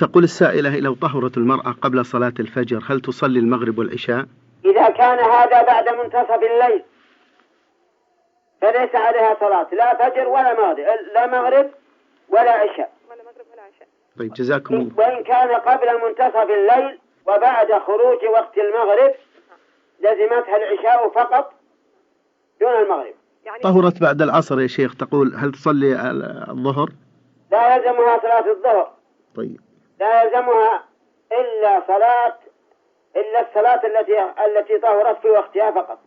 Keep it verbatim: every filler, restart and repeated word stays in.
تقول السائلة: لو طهرت المرأة قبل صلاة الفجر هل تصلي المغرب والعشاء؟ إذا كان هذا بعد منتصف الليل فليس عليها صلاة، لا فجر ولا مغرب، لا مغرب ولا عشاء. طيب جزاكم الله. وإن كان قبل منتصف الليل وبعد خروج وقت المغرب لزمتها العشاء فقط دون المغرب. طهرت بعد العصر يا شيخ، تقول هل تصلي الظهر؟ لا يلزمها صلاة الظهر. طيب. لا يلزمها إلا صلاة إلا الصلاة التي التي طهرت في وقتها فقط.